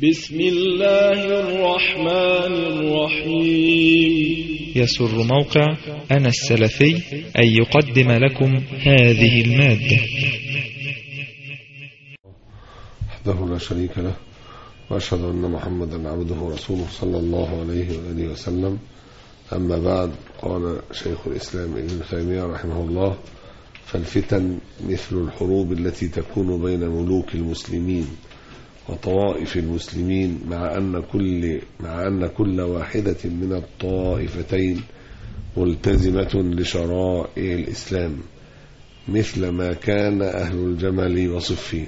بسم الله الرحمن الرحيم. يسر موقع أنا السلفي أن يقدم لكم هذه المادة. وحده لا شريك له، وأشهد أن محمدا عبده ورسوله صلى الله عليه وآله وسلم. أما بعد، قال شيخ الإسلام ابن تيمية رحمه الله: فالفتن مثل الحروب التي تكون بين ملوك المسلمين وطوائف المسلمين، مع أن كل واحدة من الطائفتين ملتزمة لشرائع الإسلام، مثل ما كان أهل الجمل وصفين،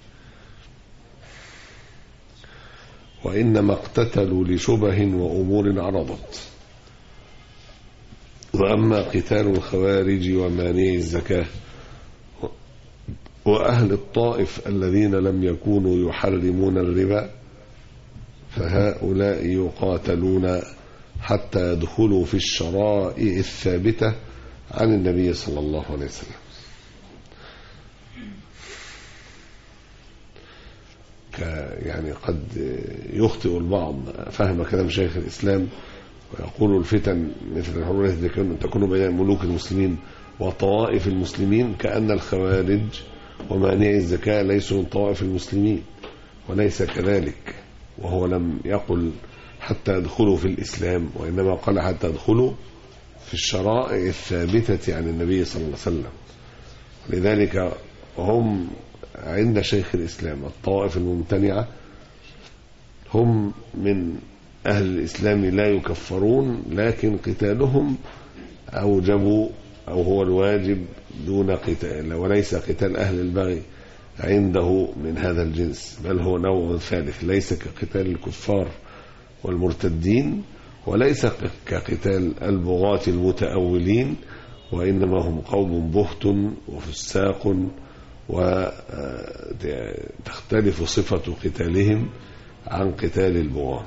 وإنما اقتتلوا لشبه وأمور عرضت. وأما قتال الخوارج ومانعي الزكاة وأهل الطائف الذين لم يكونوا يحرمون الربا، فهؤلاء يقاتلون حتى يدخلوا في الشرائع الثابتة عن النبي صلى الله عليه وسلم. يعني قد يخطئ البعض فهم كلام شيخ الإسلام ويقول الفتن مثل الحروب التي تكون بين ملوك المسلمين وطوائف المسلمين، كأن الخوارج ومانعي الزكاة ليسوا من طوائف المسلمين، وليس كذلك. وهو لم يقل حتى يدخلوا في الإسلام، وإنما قال حتى يدخلوا في الشرائع الثابتة عن النبي صلى الله عليه وسلم. لذلك هم عند شيخ الإسلام الطوائف الممتنعة هم من أهل الإسلام لا يكفرون، لكن قتالهم أوجبوا أو هو الواجب دون قتال، وليس قتال أهل البغي عنده من هذا الجنس، بل هو نوع ثالث، ليس كقتال الكفار والمرتدين، وليس كقتال البغاة المتأولين، وإنما هم قوم بهت وفساق، وتختلف صفة قتالهم عن قتال البغاة.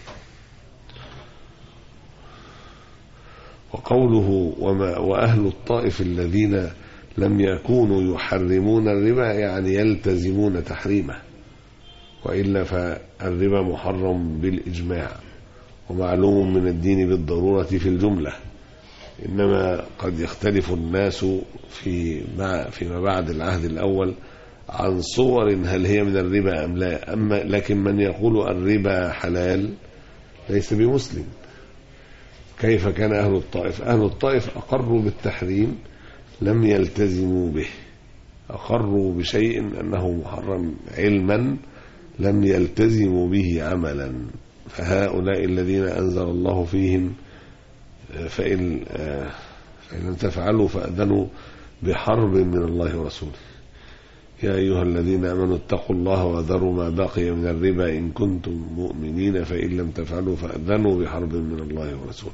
وقوله وأهل الطائف الذين لم يكونوا يحرمون الربا، يعني يلتزمون تحريمه، وإلا فالربا محرم بالإجماع ومعلوم من الدين بالضرورة في الجملة، إنما قد يختلف الناس فيما بعد العهد الأول عن صور هل هي من الربا أم لا. لكن من يقول الربا حلال ليس بمسلم. كيف كان أهل الطائف؟ أهل الطائف أقروا بالتحريم، لم يلتزموا به، أقروا بشيء أنه محرم علما، لم يلتزموا به عملا. فهؤلاء الذين أنزل الله فيهم فإن لم تفعلوا فأذنوا بحرب من الله ورسوله. يا أيها الذين آمنوا اتقوا الله وذروا ما بقي من الربا إن كنتم مؤمنين فإن لم تفعلوا فأذنوا بحرب من الله ورسوله.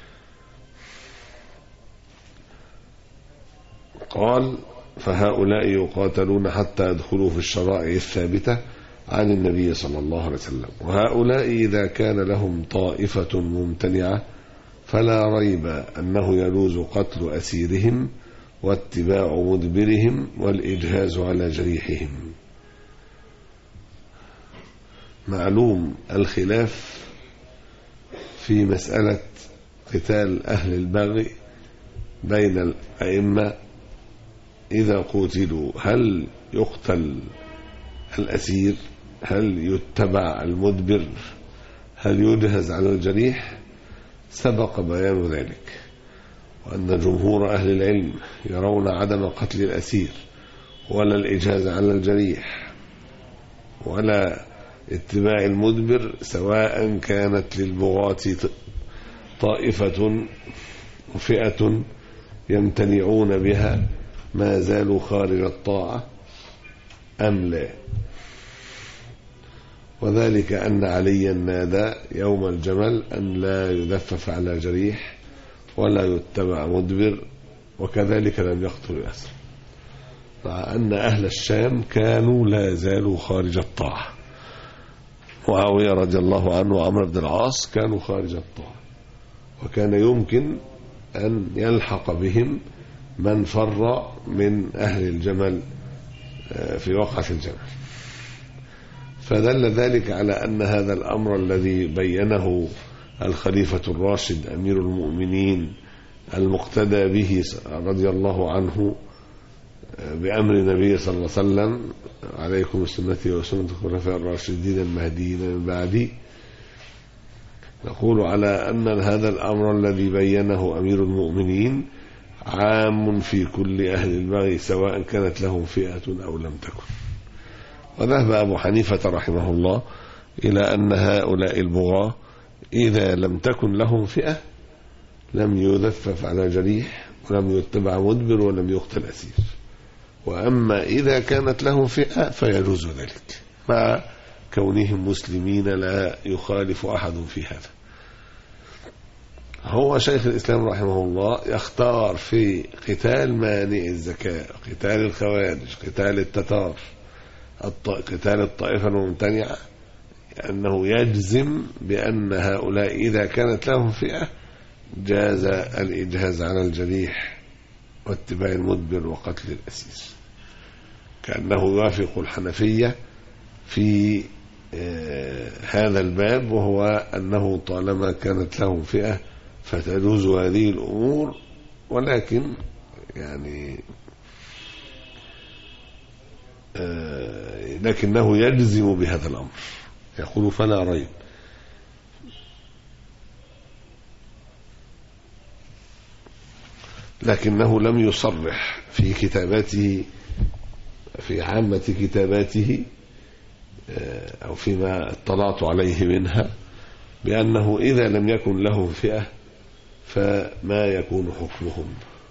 قال: فهؤلاء يقاتلون حتى يدخلوا في الشرائع الثابتة عن النبي صلى الله عليه وسلم. وهؤلاء إذا كان لهم طائفة ممتنعة فلا ريب أنه يجوز قتل أسيرهم واتباع مدبرهم والإجهاز على جريحهم. معلوم الخلاف في مسألة قتال أهل البغي بين الأئمة إذا قتلوا، هل يقتل الأسير؟ هل يتبع المدبر؟ هل يجهز على الجريح؟ سبق بيان ذلك، وأن جمهور أهل العلم يرون عدم قتل الأسير ولا الإجهاز على الجريح ولا اتباع المدبر، سواء كانت للبغاة طائفة وفئة يمتنعون بها ما زالوا خارج الطاعة أم لا. وذلك أن عليا نادى يوم الجمل أن لا يدفف على جريح ولا يتبع مدبر، وكذلك لم يقتل الأسر، مع أن أهل الشام كانوا لا زالوا خارج الطاعة. معاوية رضي الله عنه وعمرو بن العاص كانوا خارج الطاعة، وكان يمكن أن يلحق بهم من فر من أهل الجمل في وقعة الجمل. فدل ذلك على أن هذا الأمر الذي بينه الخليفة الراشد أمير المؤمنين المقتدى به رضي الله عنه بأمر النبي صلى الله عليه وسلم: عليكم بسنتي وسنة الخلفاء الراشدين المهديين من بعدي. نقول على أن هذا الأمر الذي بينه أمير المؤمنين عام في كل أهل البغي سواء كانت لهم فئة أو لم تكن. وذهب أبو حنيفة رحمه الله إلى أن هؤلاء البغاة إذا لم تكن لهم فئة لم يذفف على جريح ولم يتبع مدبر ولم يقتل أسير، وأما إذا كانت لهم فئة فيجوز ذلك مع كونهم مسلمين لا يخالف أحد في هذا. هو شيخ الإسلام رحمه الله يختار في قتال مانع الزكاة، قتال الخوارج، قتال التتار، قتال الطائفة الممتنعة، أنه يجزم بأن هؤلاء إذا كانت لهم فئة جاز الإجهاز على الجريح واتباع المدبر وقتل الأسير، كأنه يوافق الحنفية في هذا الباب، وهو أنه طالما كانت لهم فئة فتجوز هذه الأمور، ولكن يعني لكنه يجزم بهذا الأمر، يقول فلا ريب. لكنه لم يصرح في كتاباته في عامة كتاباته أو فيما اطلعت عليه منها بأنه إذا لم يكن لهم فئة فما يكون حكمهم،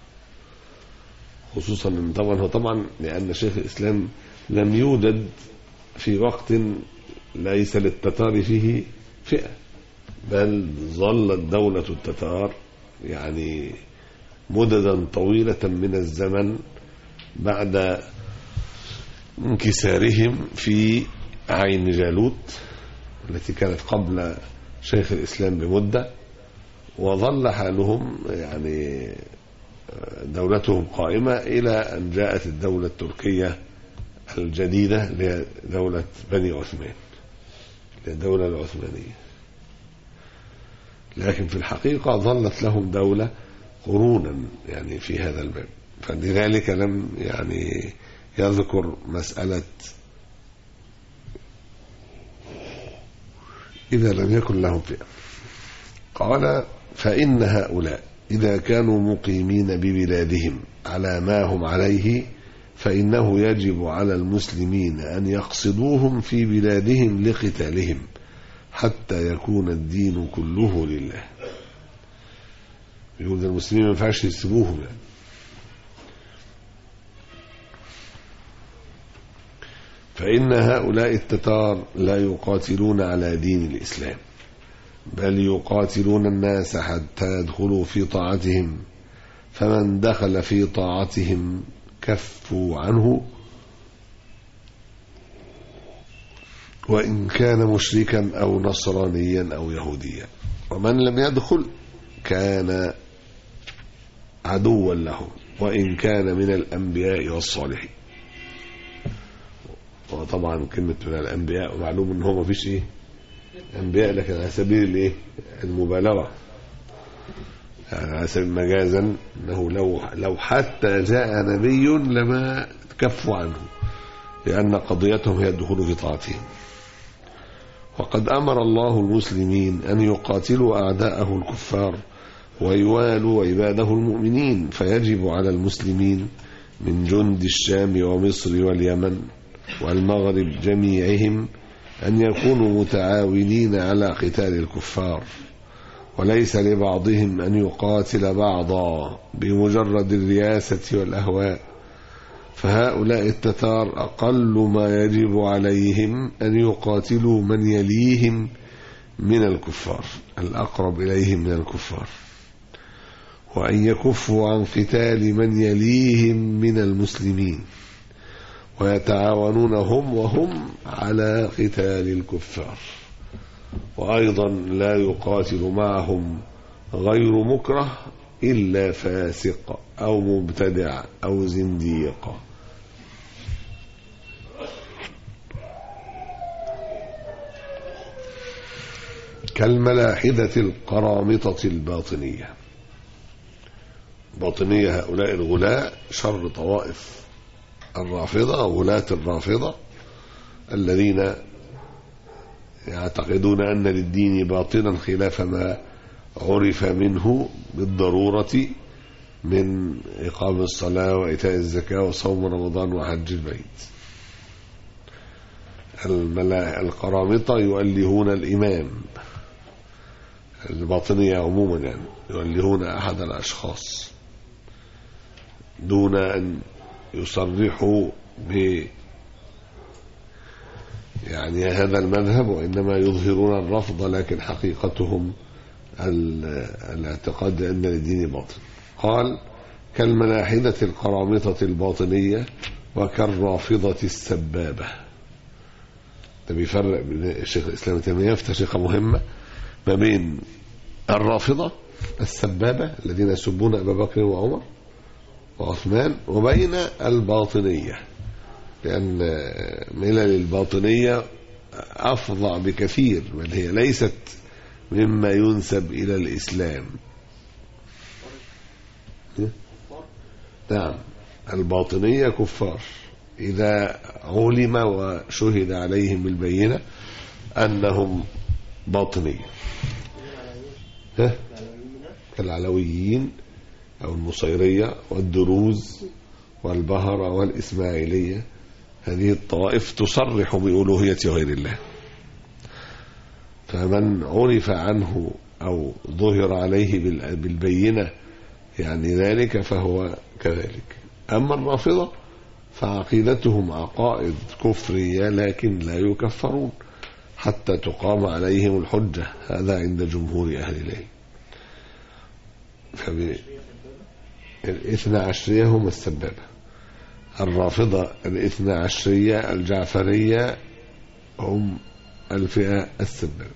خصوصا طبعا لأن شيخ الإسلام لم يوجد في وقت ليس للتتار فيه فئة، بل ظلت دولة التتار يعني مددا طويلة من الزمن بعد انكسارهم في عين جالوت التي كانت قبل شيخ الإسلام بمدة، وظل حالهم يعني دولتهم قائمة إلى أن جاءت الدولة التركية الجديدة لدولة بني عثمان، الدولة العثمانية. لكن في الحقيقة ظلت لهم دولة قرونا يعني في هذا الباب، فلذلك لم يعني يذكر مسألة إذا لم يكن لهم فئة. قال: فإن هؤلاء إذا كانوا مقيمين ببلادهم على ما هم عليه فإنه يجب على المسلمين أن يقصدوهم في بلادهم لقتالهم حتى يكون الدين كله لله. يقول المسلمين ما ينفعش يسيبوهم يعني. فإن هؤلاء التتار لا يقاتلون على دين الإسلام، بل يقاتلون الناس حتى يدخلوا في طاعتهم، فمن دخل في طاعتهم كفوا عنه وإن كان مشركا أو نصرانيا أو يهوديا، ومن لم يدخل كان عدوا لهم وإن كان من الأنبياء والصالحين. وطبعا كلمة من الأنبياء ومعلوم أنه ما فيش أنبياء، لكن على سبيل المبالغة، يعني على سبيل مجازا أنه لو حتى جاء نبي لما كفوا عنه، لأن قضيتهم هي الدخول في طاعتهم. وقد أمر الله المسلمين أن يقاتلوا أعداءه الكفار ويوالوا عباده المؤمنين، فيجب على المسلمين من جند الشام ومصر واليمن والمغرب جميعهم أن يكونوا متعاونين على قتال الكفار، وليس لبعضهم أن يقاتل بعضا بمجرد الرياسة والأهواء. فهؤلاء التتار أقل ما يجب عليهم أن يقاتلوا من يليهم من الكفار، الأقرب إليهم من الكفار، وأن يكفوا عن قتال من يليهم من المسلمين، ويتعاونون هم وهم على قتال الكفار. وأيضا لا يقاتل معهم غير مكره إلا فاسق أو مبتدع أو زنديق. كالملاحدة القرامطة الباطنية. باطنية هؤلاء الغلاة شر طوائف الرافضة أو غلاة الرافضة الذين يعتقدون أن للدين باطنا خلاف ما عرف منه بالضرورة من إقام الصلاة وإيتاء الزكاة وصوم رمضان وحج البيت. القرامطة يؤلهون الإمام، الباطنية عموما يعني يؤلهون أحد الأشخاص دون أن يصرحوا يعني هذا المذهب، وإنما يظهرون الرفض، لكن حقيقتهم الاعتقاد أن للدين باطن. قال كالملاحدة القرامطة الباطنية وكالرافضة السبابة. ده بيفرق بين الشيخ الإسلام ابن تيمية في تشريحة مهمة ما بين الرافضة السبابة الذين يسبون أبا بكر وعمر وعثمان، وبين الباطنية، لأن ملل الباطنية أفظع بكثير، بل هي ليست مما ينسب إلى الإسلام. نعم، الباطنية كفار إذا علم وشهد عليهم بالبينة أنهم باطنية، كالعلويين أو النصيرية والدروز والبهرة والإسماعيلية. هذه الطوائف تصرح بألوهية غير الله، فمن عرف عنه أو ظهر عليه بالبينة يعني ذلك فهو كذلك. أما الرافضة فعقيدتهم عقائد كفرية لكن لا يكفرون حتى تقام عليهم الحجة، هذا عند جمهور أهل العلم. الاثنى عشرية هم السبابة، الرافضة الاثنى عشرية الجعفرية هم الفئة السبابة،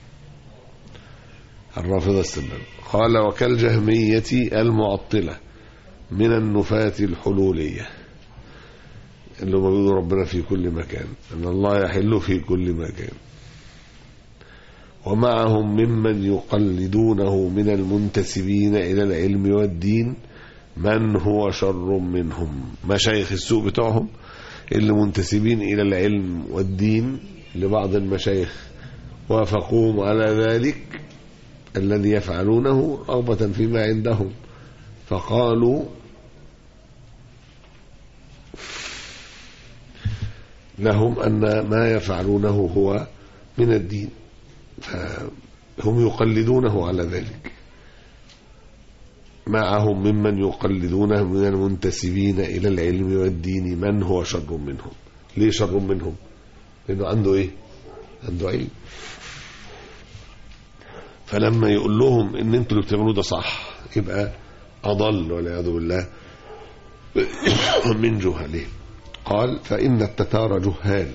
الرافضة السبابة. قال وكالجهمية المعطلة من النفاة الحلولية، اللي هم بيقولوا ربنا في كل مكان، أن الله يحل في كل مكان. ومعهم ممن يقلدونه من المنتسبين إلى العلم والدين من هو شر منهم. مشايخ السوء بتوعهم اللي منتسبين إلى العلم والدين لبعض المشايخ وافقوهم على ذلك الذي يفعلونه رغبة فيما عندهم، فقالوا لهم أن ما يفعلونه هو من الدين، فهم يقلدونه على ذلك. معهم ممن يقلدونه من المنتسبين إلى العلم والدين من هو شر منهم. ليه شر منهم؟ لأنه عنده إيه؟ عنده علم. فلما يقول لهم إن أنتوا اللي بتعملوه ده صح يبقى أضل والعياذ بالله من جهله. قال فإن التتار جهال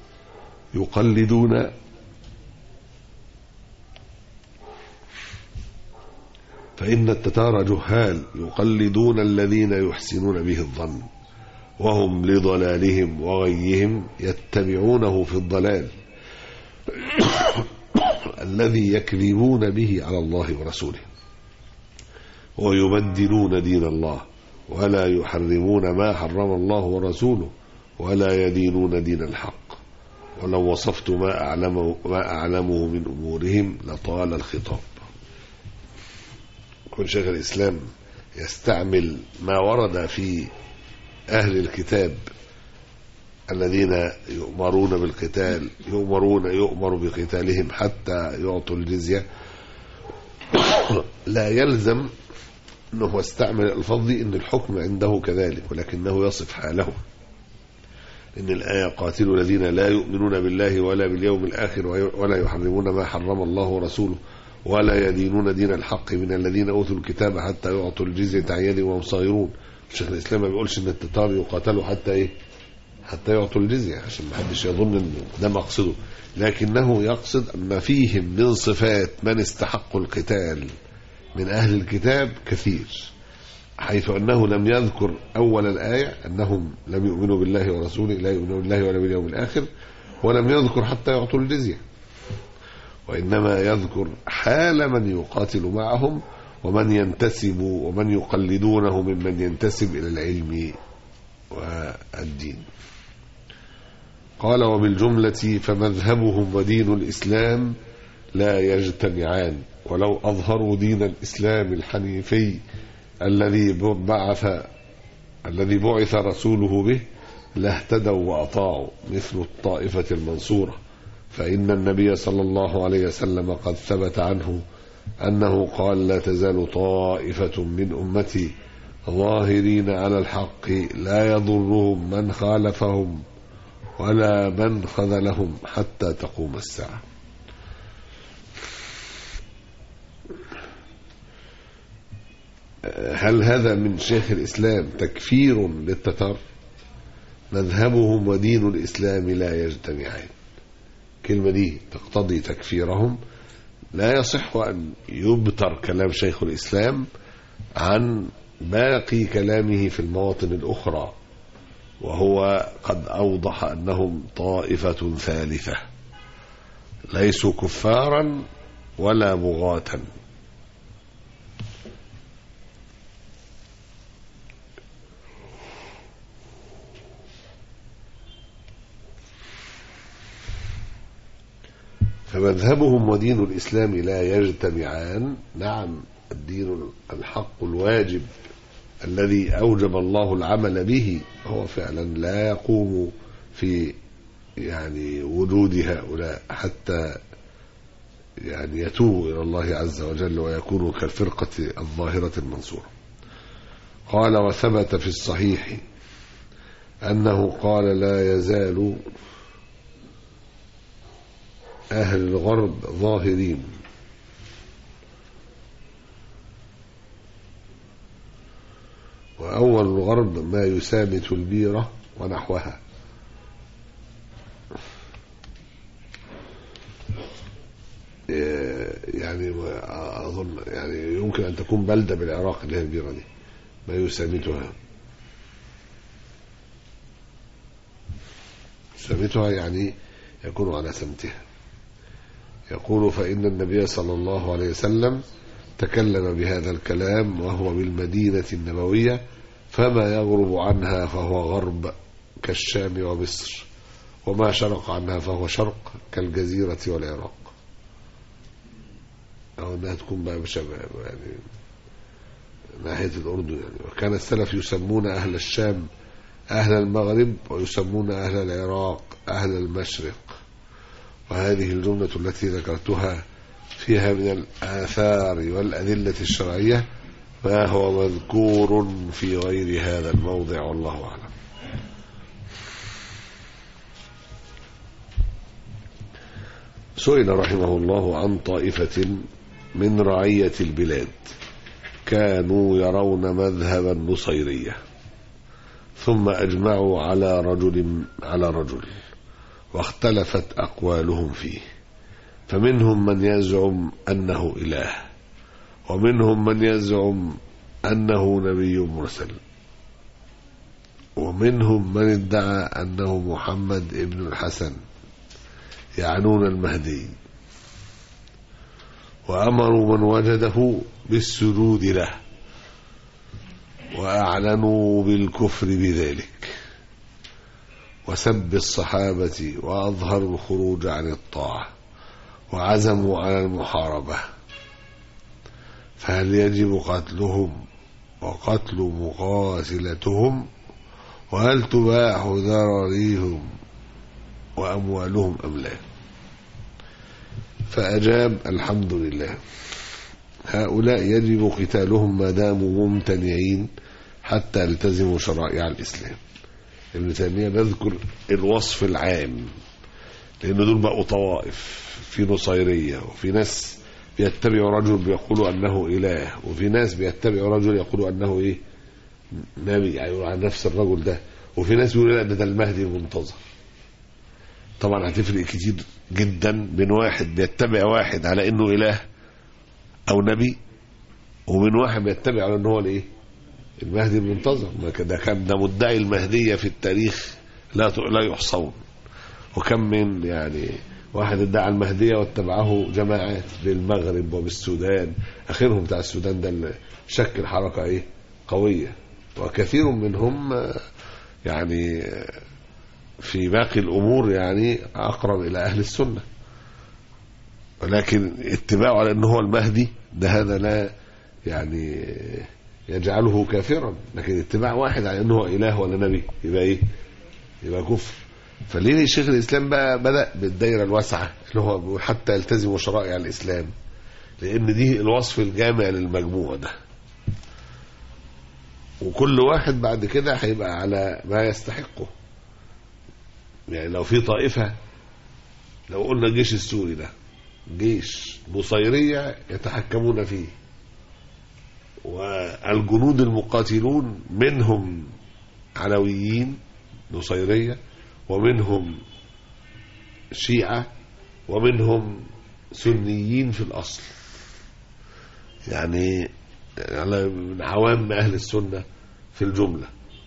يقلدون الذين يحسنون به الظن، وهم لضلالهم وغيهم يتبعونه في الضلال الذي يكذبون به على الله ورسوله، ويبدلون دين الله ولا يحرمون ما حرم الله ورسوله ولا يدينون دين الحق. ولو وصفت ما أعلمه من أمورهم لطال الخطاب. كل شيخ الإسلام يستعمل ما ورد في أهل الكتاب الذين يؤمرون بالقتال، يؤمر بقتالهم حتى يعطوا الجزية. لا يلزم أنه استعمل الفظ إن الحكم عنده كذلك، ولكنه يصف حاله. إن الآية قاتلوا الذين لا يؤمنون بالله ولا باليوم الآخر ولا يحرمون ما حرم الله ورسوله ولا يدينون دين الحق من الذين أوتوا الكتاب حتى يعطوا الجزية عن يد وهم صاغرون. الشيخ الإسلام ما بيقولش إن التتار يقاتلوا حتى إيه؟ حتى يعطوا الجزية، عشان ما حدش يظن إن ده مقصده، لكنه يقصد أن فيهم من صفات من استحقوا القتال من أهل الكتاب كثير، حيث أنه لم يذكر أول الآية أنهم لم يؤمنوا بالله ورسوله، لا يؤمنوا بالله ولا باليوم الآخر، ولم يذكر حتى يعطوا الجزية. وإنما يذكر حال من يقاتل معهم ومن ينتسب ومن يقلدونه ممن ينتسب إلى العلم والدين. قال: وبالجملة فمذهبهم ودين الإسلام لا يجتمعان، ولو أظهروا دين الإسلام الحنيفي الذي بعث رسوله به لاهتدوا وأطاعوا، مثل الطائفة المنصورة، فإن النبي صلى الله عليه وسلم قد ثبت عنه أنه قال: لا تزال طائفة من أمتي ظاهرين على الحق لا يضرهم من خالفهم ولا من خذلهم حتى تقوم الساعة. هل هذا من شيخ الإسلام تكفير للتتار؟ مذهبهم ودين الإسلام لا يجتمعان، كلمة دي تقتضي تكفيرهم. لا يصح أن يبتر كلام شيخ الإسلام عن باقي كلامه في المواطن الأخرى، وهو قد أوضح أنهم طائفة ثالثة ليسوا كفارا ولا بغاة. فمذهبهم ودين الإسلام لا يجتمعان. نعم، الدين الحق الواجب الذي أوجب الله العمل به هو فعلا لا يقوم في وجود هؤلاء حتى يتوبوا إلى الله عز وجل ويكونوا كالفرقة الظاهرة المنصورة. قال: وثبت في الصحيح أنه قال: لا يزال أهل الغرب ظاهرين وأول الغرب ما يسامت البيرة ونحوها. أظن يمكن أن تكون بلدة بالعراق اللي هي البيرة دي ما يسامتها. سامتها يكون على سمتها. يقول: فإن النبي صلى الله عليه وسلم تكلم بهذا الكلام وهو بالمدينة النبوية، فما يغرب عنها فهو غرب كالشام ومصر، وما شرق عنها فهو شرق كالجزيرة والعراق. أو أنها تكون بقى بشباب ناحية الأردن. وكان السلف يسمون أهل الشام أهل المغرب، ويسمون أهل العراق أهل المشرق. وهذه الجملة التي ذكرتها فيها من الآثار والأدلة الشرعية ما هو مذكور في غير هذا الموضع، والله أعلم. سئل رحمه الله عن طائفة من رعية البلاد كانوا يرون مذهب النصيرية، ثم أجمعوا على رجل واختلفت أقوالهم فيه، فمنهم من يزعم أنه إله، ومنهم من يزعم أنه نبي مرسل، ومنهم من ادعى أنه محمد ابن الحسن، يعنون المهدي، وأمروا من وجده بالسجود له، وأعلنوا بالكفر بذلك، وسب الصحابة، وأظهروا الخروج عن الطاعة، وعزموا على المحاربة. فهل يجب قتلهم وقتل مقاتلتهم؟ وهل تباح ذراريهم وأموالهم أم لا؟ فأجاب: الحمد لله، هؤلاء يجب قتالهم ما داموا ممتنعين حتى يلتزموا شرائع الإسلام. ابن تيمية بذكر الوصف العام، لأن دول بقوا طوائف، في نصيرية، وفي ناس بيتبعوا رجل بيقولوا أنه إله، وفي ناس بيتبعوا رجل يقولوا أنه نبي، يقولوا عن نفس الرجل ده، وفي ناس يقولوا لا ده المهدي المنتظر. طبعا هتفرق كتير جدا بين واحد بيتبع واحد على انه اله او نبي، ومن واحد بيتبع على انه هو المهدي المنتظر. كان ده مدعي المهدية في التاريخ لا يحصون، وكم من واحد ادعى المهدية واتبعه جماعات بالمغرب وبالسودان، اخرهم بتاع السودان ده اللي شكل حركة قوية، وكثير منهم يعني في باقي الامور يعني اقرب الى اهل السنة، ولكن اتباعه على انه هو المهدي ده هذا لا يعني يجعله كافرا، لكن اتباع واحد على انه اله ولا نبي يبقى كفر. فليه شيخ الاسلام بقى بدأ بالدائرة الواسعة اللي هو حتى يلتزموا شرائع الاسلام، لان دي الوصف الجامع للمجموع ده، وكل واحد بعد كده هيبقى على ما يستحقه. يعني لو في طائفة، لو قلنا الجيش السوري ده جيش نصيرية يتحكمون فيه، والجنود المقاتلون منهم علويين نصيرية ومنهم شيعة ومنهم سنيين في الأصل، يعني من عوام أهل السنة في الجملة،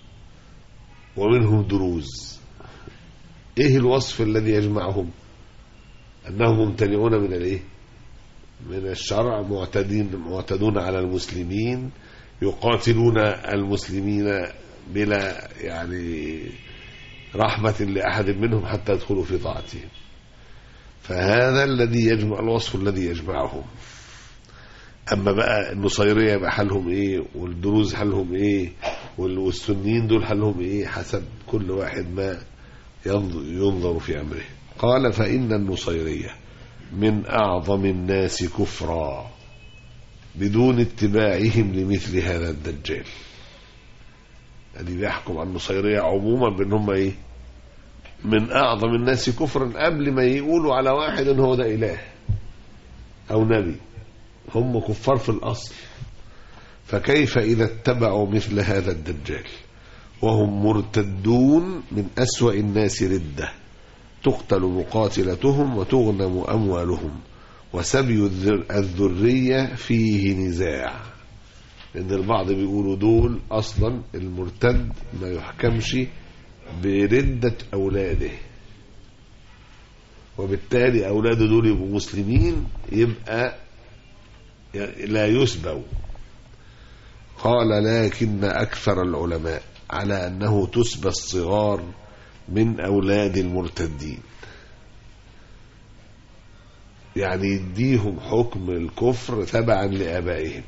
ومنهم دروز. ايه الوصف الذي يجمعهم؟ انهم ممتنعون من الشرع، معتدون على المسلمين، يقاتلون المسلمين بلا يعني رحمة لأحد منهم حتى يدخلوا في طاعتهم. فهذا الذي يجمع، الوصف الذي يجمعهم. اما بقى النصيرية يبقى حالهم والدروز حالهم والسنين دول حالهم حسب كل واحد ما ينظر في أمره. قال فإن النصيرية من أعظم الناس كفرا بدون اتباعهم لمثل هذا الدجال. الذي بيحكم عن النصيرية عموما بأنهم من أعظم الناس كفرا قبل ما يقولوا على واحد أنه هو ده إله أو نبي، هم كفار في الأصل. فكيف إذا اتبعوا مثل هذا الدجال وهم مرتدون من أسوأ الناس ردة، تقتل مقاتلتهم وتغنم أموالهم وسبي الذرية فيه نزاع. لأن البعض بيقولوا دول أصلا المرتد ما يحكمش بردة أولاده، وبالتالي أولاده دول يبقوا مسلمين يبقى لا يسبوا. قال لكن أكثر العلماء على أنه تسبى الصغار من أولاد المرتدين، يعني يديهم حكم الكفر تبعا لآبائهم،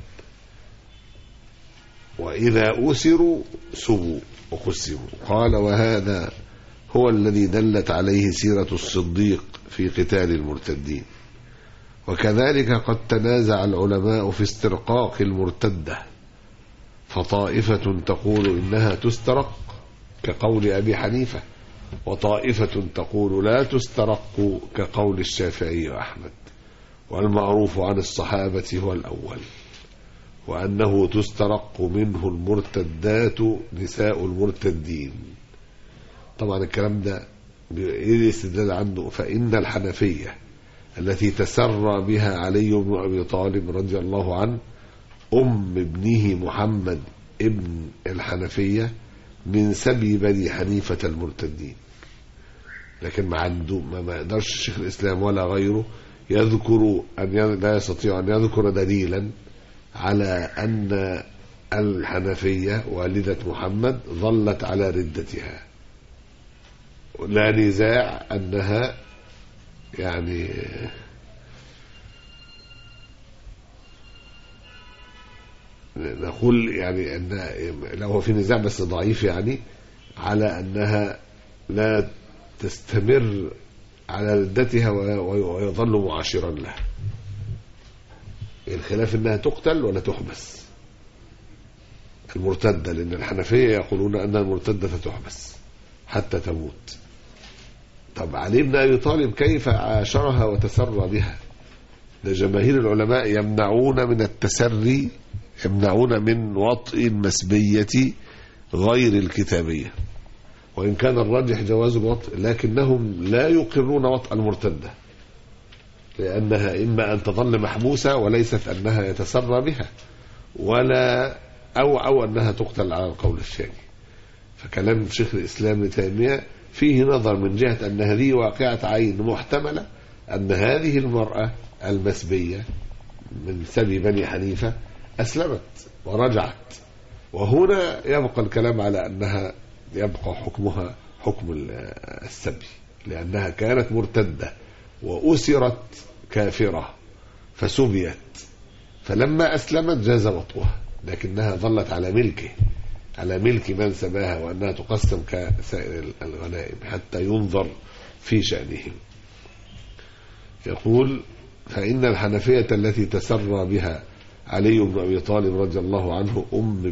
وإذا أسروا سبوا وقسموا. قال وهذا هو الذي دلت عليه سيرة الصديق في قتال المرتدين. وكذلك قد تنازع العلماء في استرقاق المرتدة، فطائفة تقول إنها تسترق كقول أبي حنيفة، وطائفة تقول لا تسترق كقول الشافعي وأحمد. والمعروف عن الصحابة هو الأول، وأنه تسترق منه المرتدات نساء المرتدين. طبعا الكلام ده الاستدلال عنه، فإن الحنفية التي تسرى بها علي بن أبي طالب رضي الله عنه أم ابنه محمد ابن الحنفية من سبي بني حنيفة المرتدين. لكن ما يقدرش الشيخ الإسلام ولا غيره يذكر لا يستطيع أن يذكر دليلا على أن الحنفية والدة محمد ظلت على ردتها. لا نزاع أنها يعني نقول يعني أن لو هو في نزاع بس ضعيف يعني على أنها لا تستمر على ردتها ويظل معاشرا لها. الخلاف أنها تقتل ولا تحبس المرتدة، لأن الحنفية يقولون أن المرتدة تحبس حتى تموت. طب علي بن أبي طالب كيف عاشرها وتسرى بها؟ لجماهير العلماء يمنعون من التسري، يمنعون من وطئ المسبية غير الكتابية، وإن كان الراجح جواز الوطئ، لكنهم لا يقرون وطئ المرتدة، لأنها إما أن تظل محبوسة وليست أنها يتسرى بها، ولا أو أنها تقتل على القول الثاني. فكلام شيخ الإسلام ابن تيمية فيه نظر من جهة أن هذه واقعة عين محتملة، أن هذه المرأة المسبية من سبي بني حنيفة أسلمت ورجعت، وهنا يبقى الكلام على أنها يبقى حكمها حكم السبي، لأنها كانت مرتدة وأسرت كافرة فسبيت، فلما أسلمت جاز وطئها، لكنها ظلت على ملكه، على ملك من سباها، وأنها تقسم كسائر الغنائم حتى ينظر في شأنهم. يقول: فإن الحنفية التي تسرى بها علي بن أبي طالب رضي الله عنه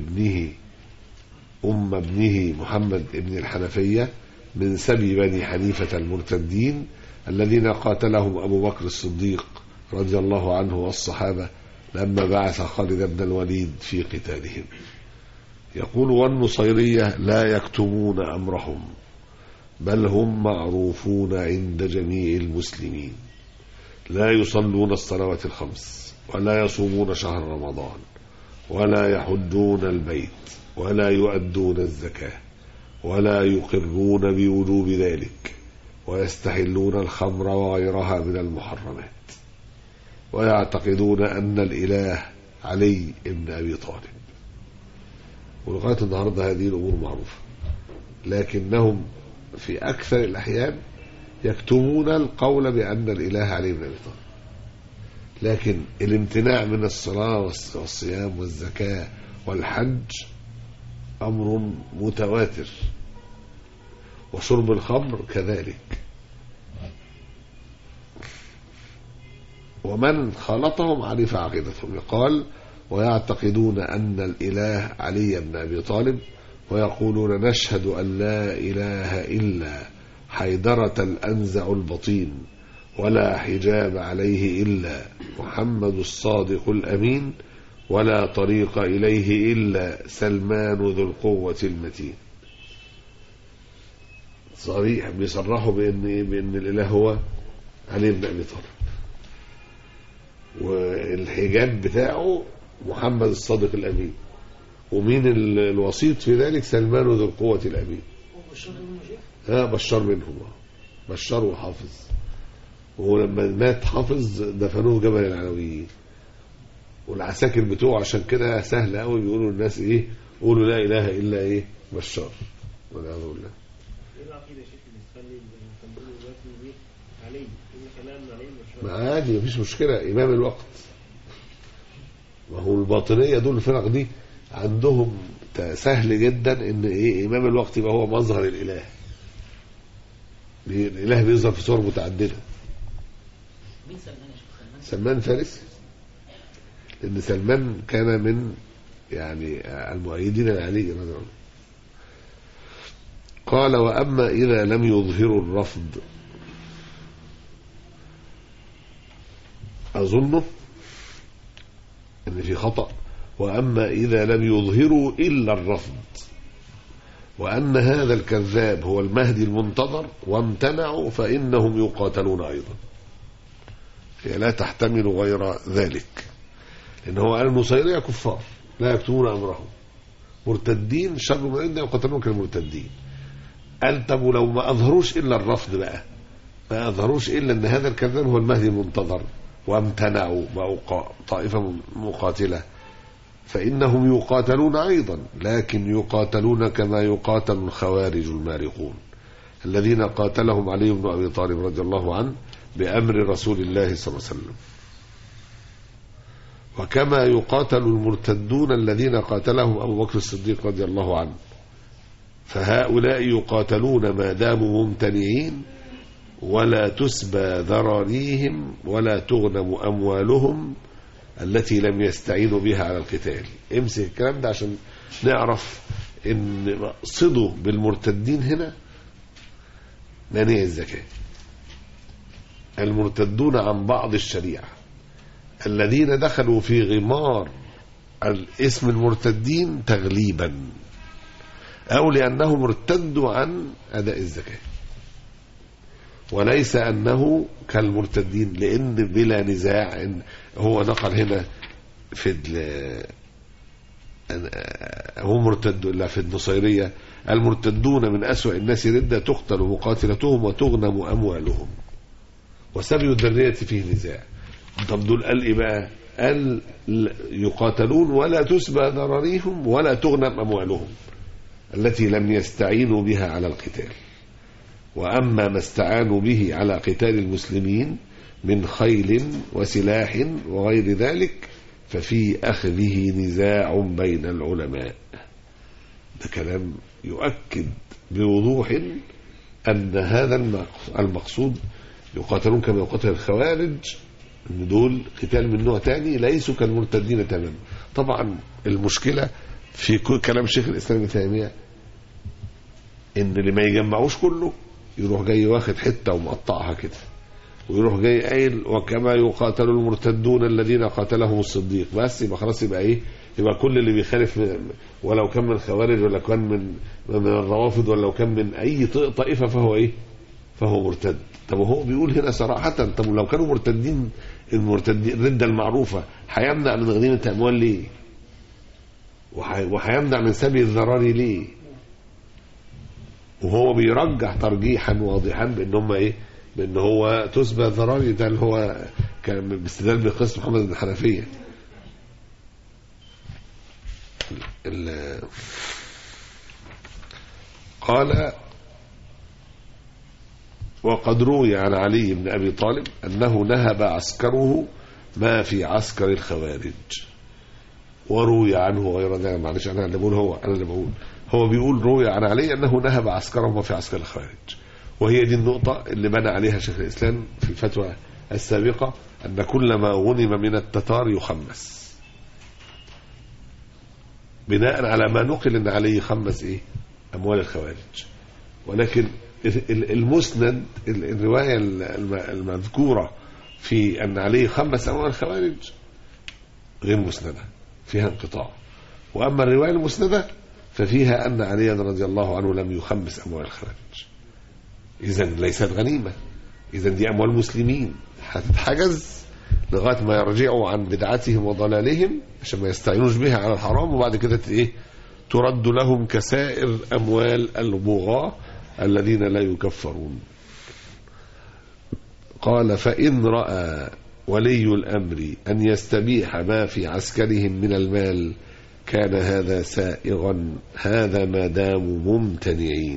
أم ابنه محمد بن الحنفية من سبي بني حنيفة المرتدين الذين قاتلهم أبو بكر الصديق رضي الله عنه والصحابة لما بعث خالد بن الوليد في قتالهم. يقول: والنصيرية لا يكتمون أمرهم، بل هم معروفون عند جميع المسلمين، لا يصلون الصلوات الخمس، ولا يصومون شهر رمضان، ولا يحجون البيت، ولا يؤدون الزكاة، ولا يقرون بوجوب ذلك، ويستحلون الخمر وغيرها من المحرمات، ويعتقدون أن الإله علي بن أبي طالب. ولغاية النهاردة هذه الأمور معروفة، لكنهم في أكثر الأحيان يكتمون القول بأن الإله علي بن أبي طالب، لكن الامتناع من الصلاة والصيام والزكاة والحج أمر متواتر، وشرب الخمر كذلك. ومن خالطهم عرف عقيدتهم. يقال: ويعتقدون أن الإله علي بن أبي طالب، ويقولون: نشهد أن لا إله إلا حيدرة الأنزع البطين، ولا حجاب عليه إلا محمد الصادق الأمين، ولا طريق إليه إلا سلمان ذو القوة المتين. صريح بيصرحوا بأن الإله هو علي بن أبي طالب، والحجاب بتاعه محمد الصادق الأمين، ومين الوسيط في ذلك؟ سلمان ذو القوة الأمين. بشار منهم، بشار وحافظ، ولما مات حافظ دفنوه جبل العلويين، والعساكر بتوعه عشان كده سهل قوي بيقولوا الناس ايه، قولوا لا اله الا ايه بشار، والعياذ بالله. ايه العقيده يا شيخ اللي تخلي دلوقتي علي ان كلام علي بشار؟ ما عادي مفيش مشكله، امام الوقت. ما هو الباطنيه دول الفرق دي عندهم سهل جدا ان ايه امام الوقت يبقى هو مظهر الاله. الاله بيظهر في صور متعدده. مين سلمان يا شيخ؟ سلمان فارسي، لأن سلمان كان من يعني المؤيدين لعلي رضي الله عنه. قال: وأما إذا لم يظهروا الرفض، أظنه أن في خطأ، وأما إذا لم يظهروا إلا الرفض، وأن هذا الكذاب هو المهدي المنتظر وامتنعوا، فإنهم يقاتلون أيضا. هي لا تحتمل غير ذلك، لأن هو قال: النصيرية كفار لا يكتمون أمرهم، مرتدين شر من عندنا يقاتلون كالمرتدين. قال: طب ولو ما أظهروش إلا الرفض بقى، ما أظهروش إلا أن هذا الكذاب هو المهدي المنتظر وامتنعوا بقوا طائفة مقاتلة، فإنهم يقاتلون أيضا، لكن يقاتلون كما يقاتل الخوارج المارقون الذين قاتلهم علي بن أبي طالب رضي الله عنه بأمر رسول الله صلى الله عليه وسلم، وكما يقاتل المرتدون الذين قاتلهم أبو بكر الصديق رضي الله عنه، فهؤلاء يقاتلون ما داموا ممتنعين، ولا تسبى ذراريهم ولا تغنم أموالهم التي لم يستعينوا بها على القتال. امسك الكلام ده عشان نعرف ان مقصده بالمرتدين هنا منع الزكاة. المرتدون عن بعض الشريعة الذين دخلوا في غمار الاسم المرتدين تغليبا، أو لأنهم ارتدوا عن أداء الزكاة، وليس أنه كالمرتدين، لأن بلا نزاع إن هو نقل هنا في هو مرتد إلا في النصيرية: المرتدون من أسوأ الناس ردة، تقتل مقاتلتهم وتغنم أموالهم. وسبي الذرية فيه نزاع. طب دول قال إيه بقى؟ قال يقاتلون ولا تسبى ذراريهم ولا تغنم أموالهم التي لم يستعينوا بها على القتال، وأما ما استعانوا به على قتال المسلمين من خيل وسلاح وغير ذلك ففي أخذه نزاع بين العلماء. ده كلام يؤكد بوضوح أن هذا المقصود يقاتلون كما يقاتل الخوارج، ان دول قتال من نوع تاني ليسوا كالمرتدين تماما. طبعا المشكلة في كلام شيخ الإسلام ابن تيمية ان اللي ما يجمعوش كله يروح جاي واخد حتة ومقطعها كده، ويروح جاي قايل وكما يقاتل المرتدون الذين قاتلهم الصديق، بس يبقى خلاص يبقى ايه؟ يبقى كل اللي بيخالف ولو كان من الخوارج ولا كان من الروافض ولا كان من اي طائفة فهو ايه؟ فهو مرتد. طب هو بيقول هنا صراحة، طب لو كانوا مرتدين المرتدين الردة المعروفة هيمنع من غنيمة أموال ليه؟ وهيمنع من سبي الذراري ليه؟ وهو بيرجح ترجيحا واضحا بان هم ايه؟ بان هو تسبى الذراري، ده اللي هو كان باستدلال بقصة محمد بن الحنفية. قال وقد روي عن علي بن أبي طالب أنه نهب عسكره ما في عسكر الخوارج، وروي عنه غير ذلك. معلش أنا اللي بقول هو بيقول روي عن علي أنه نهب عسكره ما في عسكر الخوارج، وهي دي النقطة اللي بنى عليها شيخ الإسلام في الفتوى السابقة، أن كل ما غنم من التتار يخمس، بناء على ما نقل أن علي خمس إيه؟ أموال الخوارج. ولكن المسند الرواية المذكورة في أن عليه خمس أموال الخوارج غير مسندة، فيها انقطاع. وأما الرواية المسندة ففيها أن علي رضي الله عنه لم يخمس أموال الخوارج، إذن ليست غنيمة، إذن دي أموال مسلمين هتتحجز لغاية ما يرجعوا عن بدعتهم وضلالهم عشان ما يستعينوش بها على الحرام، وبعد كده إيه؟ ترد لهم كسائر أموال البغاة الذين لا يكفرون. قال فإن رأى ولي الأمر أن يستبيح ما في عسكرهم من المال كان هذا سائغا، هذا ما داموا ممتنعين.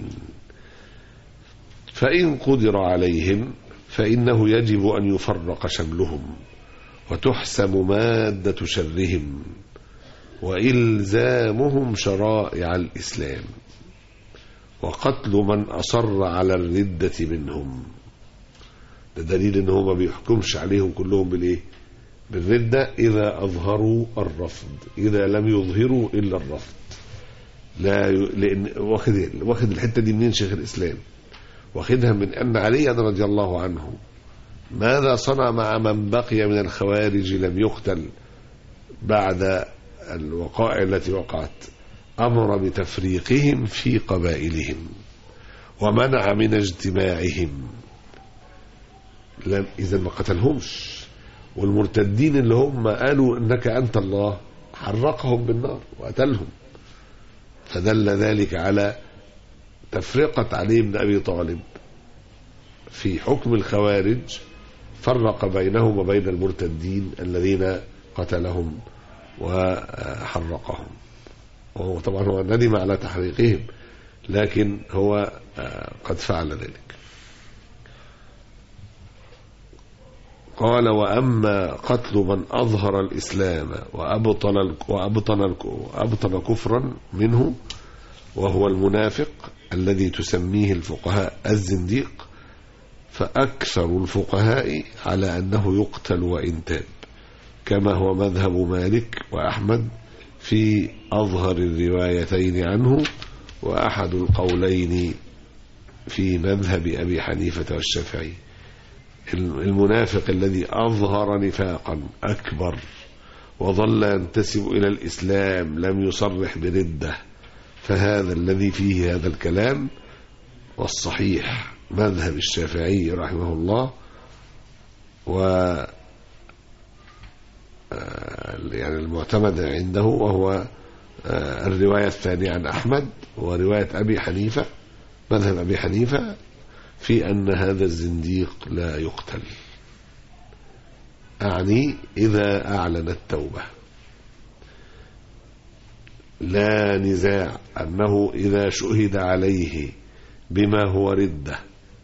فإن قدر عليهم فإنه يجب أن يفرق شملهم وتحسم مادة شرهم وإلزامهم شرائع الإسلام وقتل من أصر على الردة منهم. ده دليل ان هو ما بيحكمش عليهم كلهم بالايه؟ بالردة إذا أظهروا الرفض، إذا لم يظهروا إلا الرفض. لا لأن واخد الحتة دي منين شيخ الإسلام؟ واخدها من أن علي رضي الله عنه ماذا صنع مع من بقي من الخوارج لم يقتل بعد الوقائع التي وقعت؟ أمر بتفريقهم في قبائلهم ومنع من اجتماعهم. إذا ما قتلهمش، والمرتدين اللي هم قالوا إنك أنت الله حرقهم بالنار وقتلهم. فدل ذلك على تفرقة علي بن أبي طالب في حكم الخوارج، فرق بينهم وبين المرتدين الذين قتلهم وحرقهم. وهو طبعا هو ندم على تحريقهم، لكن هو قد فعل ذلك. قال وأما قتل من أظهر الإسلام وأبطن كفرا منه وهو المنافق الذي تسميه الفقهاء الزنديق، فأكثر الفقهاء على أنه يقتل وإن تاب، كما هو مذهب مالك وأحمد في أظهر الروايتين عنه، وأحد القولين في مذهب أبي حنيفة والشافعي. المنافق الذي أظهر نفاقا أكبر وظل ينتسب إلى الإسلام لم يصرح بردة، فهذا الذي فيه هذا الكلام. والصحيح مذهب الشافعي رحمه الله، يعني المعتمد عنده، وهو الرواية الثانية عن أحمد ورواية أبي حنيفة، مذهب أبي حنيفة في أن هذا الزنديق لا يقتل. أعني إذا أعلن التوبة. لا نزاع أنه إذا شهد عليه بما هو ردة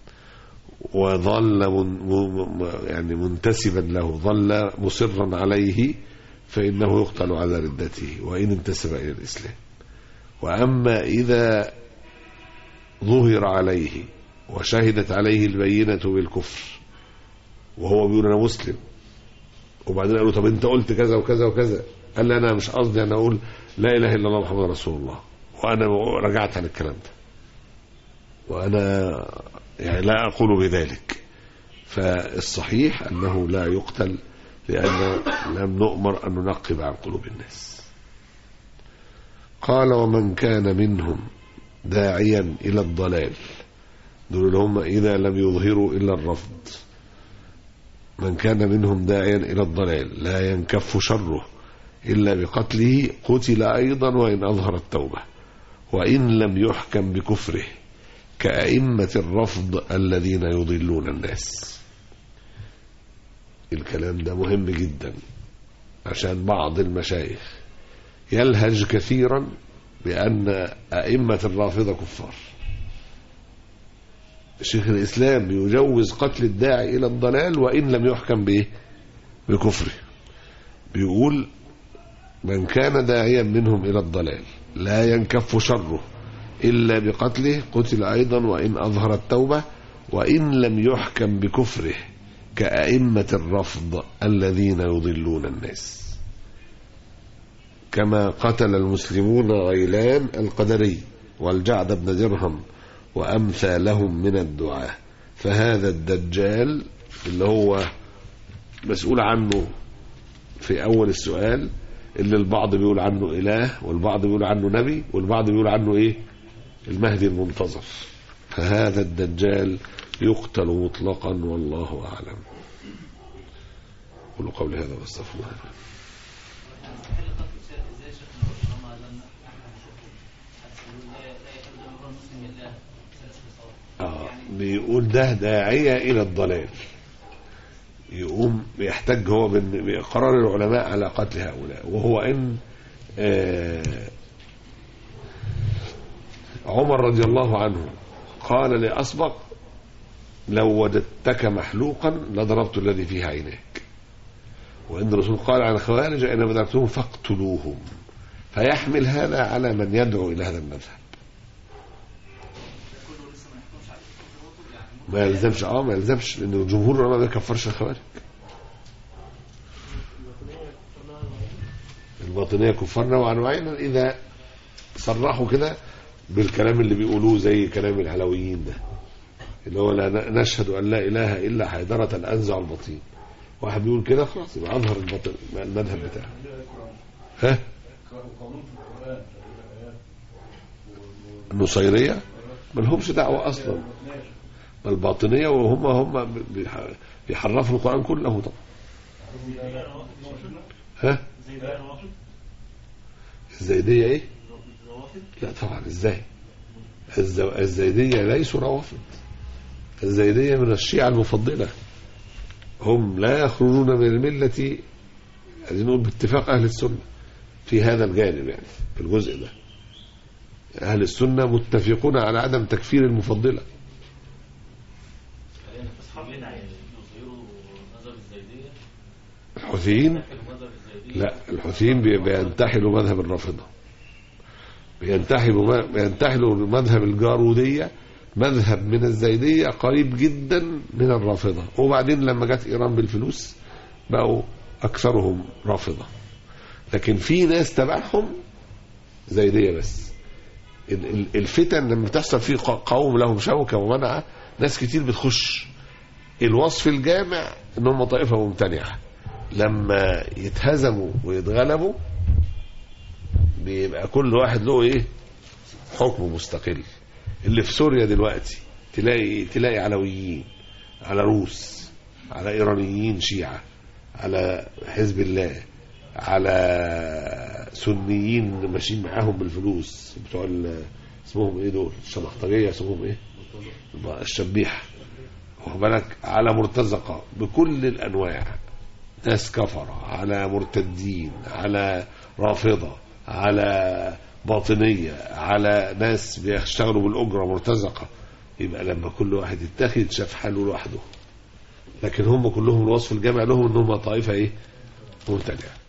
وظل يعني منتسبا له، ظل مصرا عليه، فإنه يقتل على ردته وإن انتسب إلى الإسلام. وأما إذا ظهر عليه وشهدت عليه البينة بالكفر وهو بيقول أنا مسلم، وبعدين قالوا طب أنت قلت كذا وكذا وكذا، قال لي أنا مش قصدي، أنا أقول لا إله إلا الله محمد رسول الله، وأنا رجعت عن الكلام ده، وأنا يعني لا أقول بذلك. فالصحيح أنه لا يقتل، لأن لم نؤمر أن ننقب عن قلوب الناس. قال ومن كان منهم داعيا إلى الضلال، دول هم إذا لم يظهروا إلا الرفض. من كان منهم داعيا إلى الضلال لا ينكف شره إلا بقتله قتل أيضا وإن أظهر التوبة وإن لم يحكم بكفره كأئمة الرفض الذين يضلون الناس. الكلام ده مهم جدا، عشان بعض المشايخ يلهج كثيرا بأن أئمة الرافضة كفار. شيخ الإسلام يجوز قتل الداعي إلى الضلال وإن لم يحكم بكفره. بيقول من كان داعيا منهم إلى الضلال لا ينكف شره إلا بقتله قتل أيضا وإن أظهر التوبة وإن لم يحكم بكفره كأئمة الرفض الذين يضلون الناس، كما قتل المسلمون غيلان القدري والجعد بن درهم وأمثالهم من الدعاة. فهذا الدجال اللي هو مسؤول عنه في أول السؤال، اللي البعض بيقول عنه إله والبعض بيقول عنه نبي والبعض بيقول عنه إيه؟ المهدي المنتظر. فهذا الدجال يقتل مطلقا والله أعلم. قولوا قولي هذا واستغفر الله. بيقول ده داعية إلى الضلال، يقوم يحتج هو بقرار العلماء على قتل هؤلاء، وهو إن عمر رضي الله عنه قال لأسبق لو وجدتك محلوقا لضربت الذي فيه عيناك، وإن الرسول قال عن الخوارج إن بدرتهم فاقتلوهم. فيحمل هذا على من يدعو إلى هذا المذهب. ما يلزمش لأن الجمهور العلماء ما يكفرش الخوارج. الباطنية كفرنا وعنوعنا إذا صرحوا كده بالكلام اللي بيقولوه زي كلام العلويين ده، اللي هو لا نشهد أن لا إله إلا حيدرة أنزع البطين. واحد بيقول كده خلاص يبقى أظهر المذهب بتاعه. ها النصيرية ما لهمش دعوة أصلا، الباطنية وهم بيحرفوا القرآن كله طبعا. ها الزيدية ايه؟ لا طبعا ازاي؟ الزيدية ليسوا روافض، الزيدية من الشيعة المفضلة، هم لا يخرجون من الملة، عايزين نقول باتفاق أهل السنة في هذا الجانب. يعني في الجزء ده أهل السنة متفقون على عدم تكفير المفضلة. الحوثيين لا، الحوثيين بينتحلوا مذهب الرافضة، بينتحلوا مذهب الجارودية، مذهب من الزيدية قريب جدا من الرافضة. وبعدين لما جت إيران بالفلوس بقوا أكثرهم رافضة، لكن في ناس تبعهم زيدية بس. الفتن لما تحصل في قوم لهم شوكة ومنعة، ناس كتير بتخش. الوصف الجامع انهم طائفة ممتنعة، لما يتهزموا ويتغلبوا بيبقى كل واحد له ايه حكم مستقل. اللي في سوريا دلوقتي تلاقي علويين على روس، على ايرانيين شيعة، على حزب الله، على سنيين ماشيين معاهم بالفلوس بتوع اسمهم ايه دول الشبحطجية، اسمهم ايه الشبيحة، واخد بالك، على مرتزقة بكل الانواع ناس كفرة، على مرتدين، على رافضة، على باطنية، على ناس بيشتغلوا بالأجرة مرتزقة، يبقى لما كل واحد يتاخد شاف حاله لوحده. لكن هم كلهم الوصف الجامع لهم انهم طائفة ايه؟ مبتدعة.